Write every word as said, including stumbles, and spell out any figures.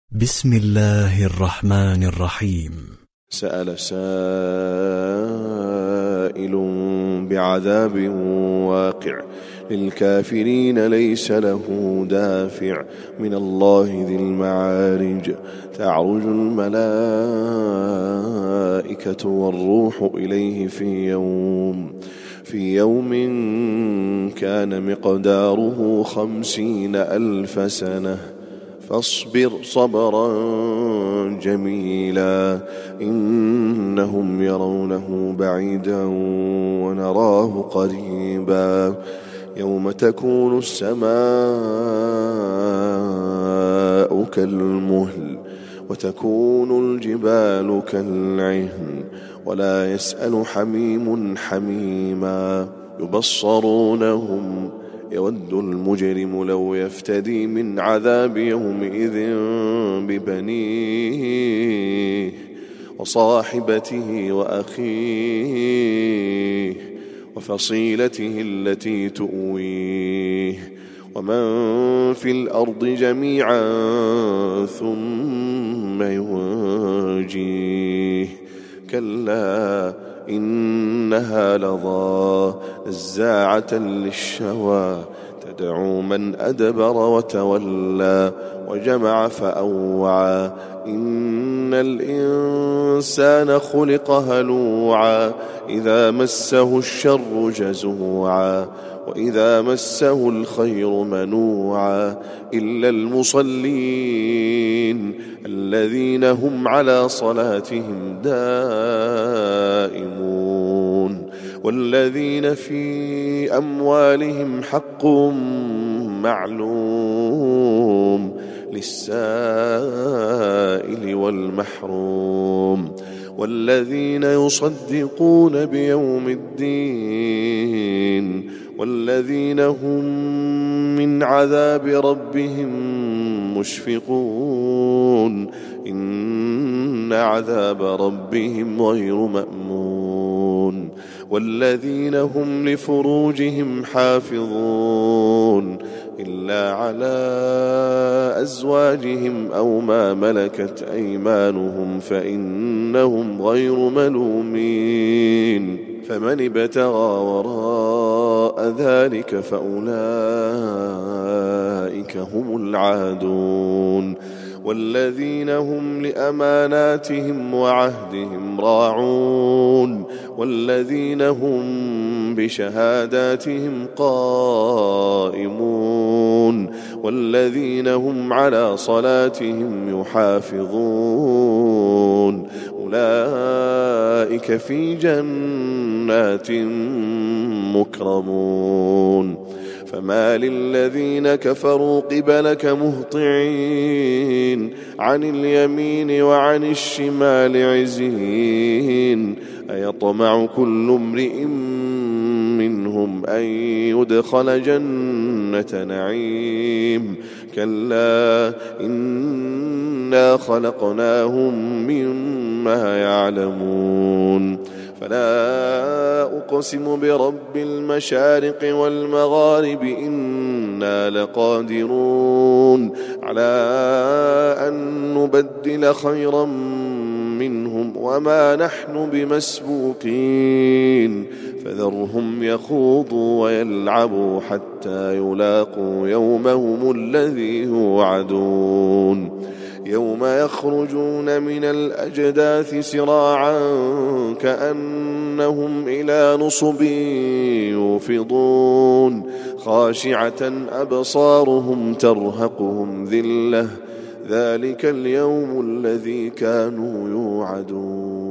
بسم الله الرحمن الرحيم. سأل سائل بعذاب واقع للكافرين ليس له دافع من الله ذي المعارج. تعرج الملائكة والروح إليه في يوم في يوم كان مقداره خمسين ألف سنة فاصبر صبرا جميلا إنهم يرونه بعيدا ونراه قريبا. يوم تكون السماء كالمهل وتكون الجبال كالعهن ولا يسأل حميم حميما. يبصرونهم يود المجرم لو يفتدي من عذاب يومئذ ببنيه وصاحبته وأخيه وفصيلته التي تؤويه ومن في الأرض جميعا ثم ينجيه. كلا إنها لظى نزاعة للشوى تدعو من أدبر وتولى وجمع فأوعى. إن الإنسان خلق هلوعا إذا مسه الشر جزوعا وإذا مسه الخير منوعا إلا المصلين الذين هم على صلاتهم دائمون والذين في أموالهم حق معلوم للسائل والمحروم والذين يصدقون بيوم الدين والذين هم من عذاب ربهم مشفقون إن عذاب ربهم غير مأمون والذين هم لفروجهم حافظون إلا على أزواجهم أو ما ملكت أيمانهم فإنهم غير ملومين. فمن ابتغى وراء ذلك فأولئك هم العادون والذين هم لأماناتهم وعهدهم راعون والذين هم بشهاداتهم قائمون والذين هم على صلاتهم يحافظون أولئك في جنات مكرمون. فما للذين كفروا قبلك مهطعين عن اليمين وعن الشمال عزين. أيطمع كل امرئ منهم أن يدخل جنة نعيم كلا إنا خلقناهم مما يعلمون. فلا أقسم برب المشارق والمغارب إنا لقادرون على أن نبدل خيرا منهم وما نحن بمسبوقين. فذرهم يخوضوا ويلعبوا حتى يلاقوا يومهم الذي يوعدون. يوم يخرجون من الأجداث سراعا كأنهم إلى نصب يوفضون خاشعة أبصارهم ترهقهم ذلة ذلك اليوم الذي كانوا يوعدون.